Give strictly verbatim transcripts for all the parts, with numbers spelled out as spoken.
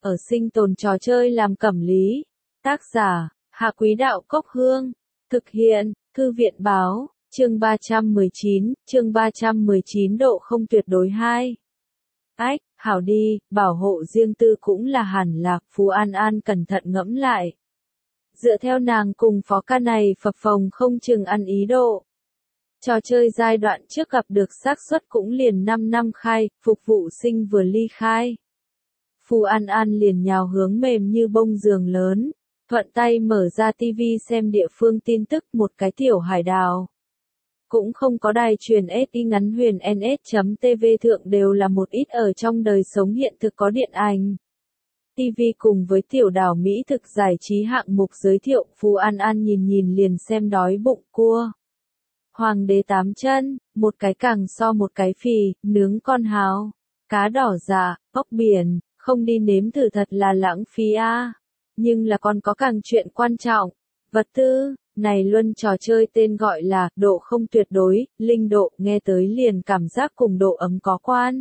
ở sinh tồn trò chơi làm cẩm lý. Tác giả, Hạ Quý Đạo Cốc Hương. Thực hiện, Thư viện Báo, chương ba trăm mười chín, chương ba trăm mười chín độ không tuyệt đối hai. Ách, hảo đi, bảo hộ riêng tư cũng là hẳn là, Phú An An cẩn thận ngẫm lại. Dựa theo nàng cùng phó ca này phập phồng không chừng ăn ý độ. Trò chơi giai đoạn trước gặp được xác suất cũng liền năm năm khai, phục vụ sinh vừa ly khai. Phú An An liền nhào hướng mềm như bông giường lớn, thuận tay mở ra tivi xem địa phương tin tức một cái tiểu hải đảo. Cũng không có đài truyền ét i ngắn huyền en ét chấm tê vê thượng đều là một ít ở trong đời sống hiện thực có điện ảnh. ti vi cùng với tiểu đảo Mỹ thực giải trí hạng mục giới thiệu, Phú An An nhìn nhìn liền xem đói bụng cua. Hoàng đế tám chân, một cái càng so một cái phì, nướng con hào, cá đỏ dạ, ốc biển, không đi nếm thử thật là lãng phí a. À. Nhưng là còn có càng chuyện quan trọng, vật tư, này luân trò chơi tên gọi là độ không tuyệt đối, linh độ, nghe tới liền cảm giác cùng độ ấm có quan.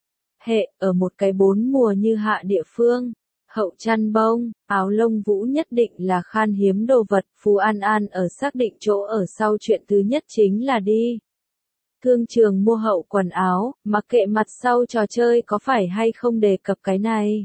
Hệ, ở một cái bốn mùa như hạ địa phương, hậu chăn bông, áo lông vũ nhất định là khan hiếm đồ vật, Phú An An ở xác định chỗ ở sau chuyện thứ nhất chính là đi thương trường mua hậu quần áo, mặc kệ mặt sau trò chơi có phải hay không đề cập cái này.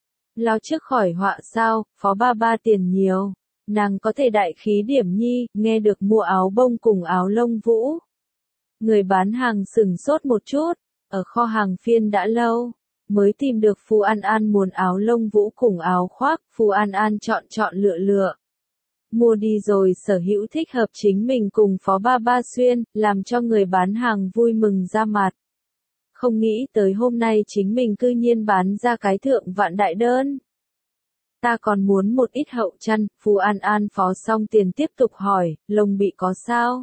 Lao trước khỏi họa sao, phó ba ba tiền nhiều, nàng có thể đại khí điểm nhi, nghe được mua áo bông cùng áo lông vũ. Người bán hàng sửng sốt một chút, ở kho hàng phiên đã lâu, mới tìm được Phú An An muốn áo lông vũ cùng áo khoác, Phú An An chọn chọn lựa lựa. Mua đi rồi sở hữu thích hợp chính mình cùng phó ba ba xuyên, làm cho người bán hàng vui mừng ra mặt. Không nghĩ tới hôm nay chính mình cư nhiên bán ra cái thượng vạn đại đơn. Ta còn muốn một ít hậu chăn, Phú An An phó xong tiền tiếp tục hỏi, lông bị có sao?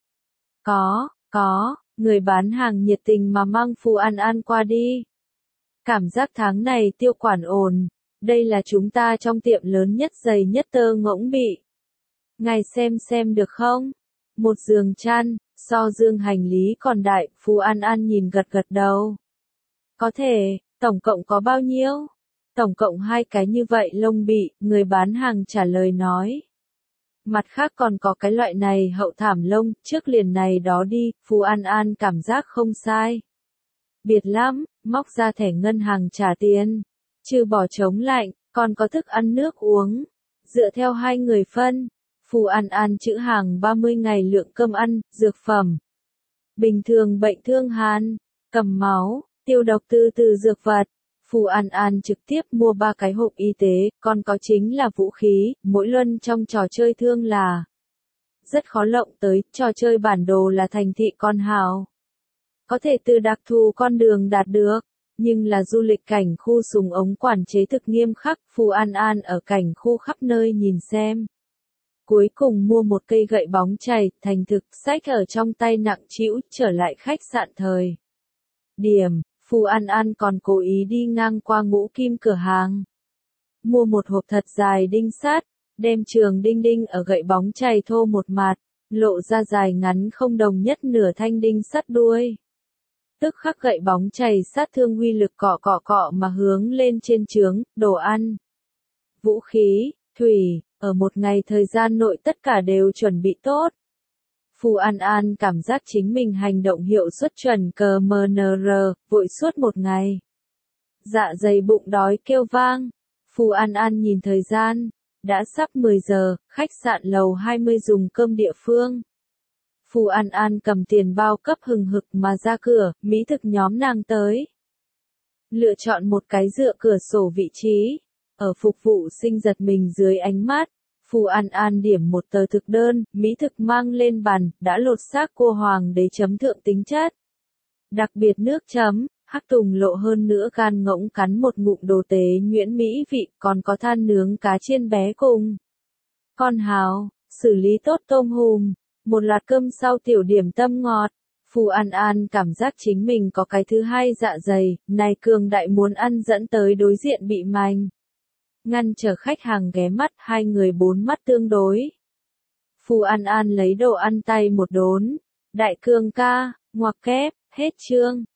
Có, có, người bán hàng nhiệt tình mà mang Phú An An qua đi. Cảm giác tháng này tiêu quản ổn, đây là chúng ta trong tiệm lớn nhất dày nhất tơ ngỗng bị. Ngài xem xem được không? Một giường chăn, so dương hành lý còn đại, Phú An An nhìn gật gật đầu. Có thể, tổng cộng có bao nhiêu? Tổng cộng hai cái như vậy lông bị, người bán hàng trả lời nói. Mặt khác còn có cái loại này hậu thảm lông, trước liền này đó đi, Phú An An cảm giác không sai. Biệt lắm, móc ra thẻ ngân hàng trả tiền. Trừ bỏ chống lạnh, còn có thức ăn nước uống. Dựa theo hai người phân, Phú An An chữ hàng ba mươi ngày lượng cơm ăn, dược phẩm. Bình thường bệnh thương hàn, cầm máu, tiêu độc từ từ dược vật. Phú An An trực tiếp mua ba cái hộp y tế, còn có chính là vũ khí, mỗi luân trong trò chơi thương là rất khó lộng tới, trò chơi bản đồ là thành thị con hào. Có thể từ đặc thù con đường đạt được, nhưng là du lịch cảnh khu súng ống quản chế thực nghiêm khắc, Phú An An ở cảnh khu khắp nơi nhìn xem. Cuối cùng mua một cây gậy bóng chày, thành thực, xách ở trong tay nặng trĩu, trở lại khách sạn thời điểm, Phú An An còn cố ý đi ngang qua Ngũ Kim cửa hàng. Mua một hộp thật dài đinh sắt, đem trường đinh đinh ở gậy bóng chày thô một mặt, lộ ra dài ngắn không đồng nhất nửa thanh đinh sắt đuôi. Tức khắc gậy bóng chày sát thương uy lực cọ cọ cọ mà hướng lên trên trướng, đồ ăn, vũ khí, thủy, ở một ngày thời gian nội tất cả đều chuẩn bị tốt. Phú An An cảm giác chính mình hành động hiệu suất chuẩn cờ mờ nờ rờ, vội suốt một ngày. Dạ dày bụng đói kêu vang. Phú An An nhìn thời gian, đã sắp mười giờ, khách sạn lầu hai mươi dùng cơm địa phương. Phú An An cầm tiền bao cấp hừng hực mà ra cửa, mỹ thực nhóm nàng tới. Lựa chọn một cái dựa cửa sổ vị trí, ở phục vụ sinh giật mình dưới ánh mắt. Phú An An điểm một tờ thực đơn, mỹ thực mang lên bàn, đã lột xác cua hoàng đế chấm thượng tính chất. Đặc biệt nước chấm, hắc tùng lộ hơn nữa gan ngỗng cắn một ngụm đồ tế nhuyễn mỹ vị, còn có than nướng cá chiên bé cùng con hào, xử lý tốt tôm hùm, một loạt cơm sau tiểu điểm tâm ngọt. Phú An An cảm giác chính mình có cái thứ hai dạ dày, này cường đại muốn ăn dẫn tới đối diện bị mành. Ngăn chờ khách hàng ghé mắt, hai người bốn mắt tương đối. Phú An An lấy đồ ăn tay một đốn. Đại cường ca, ngoặc kép, hết chương.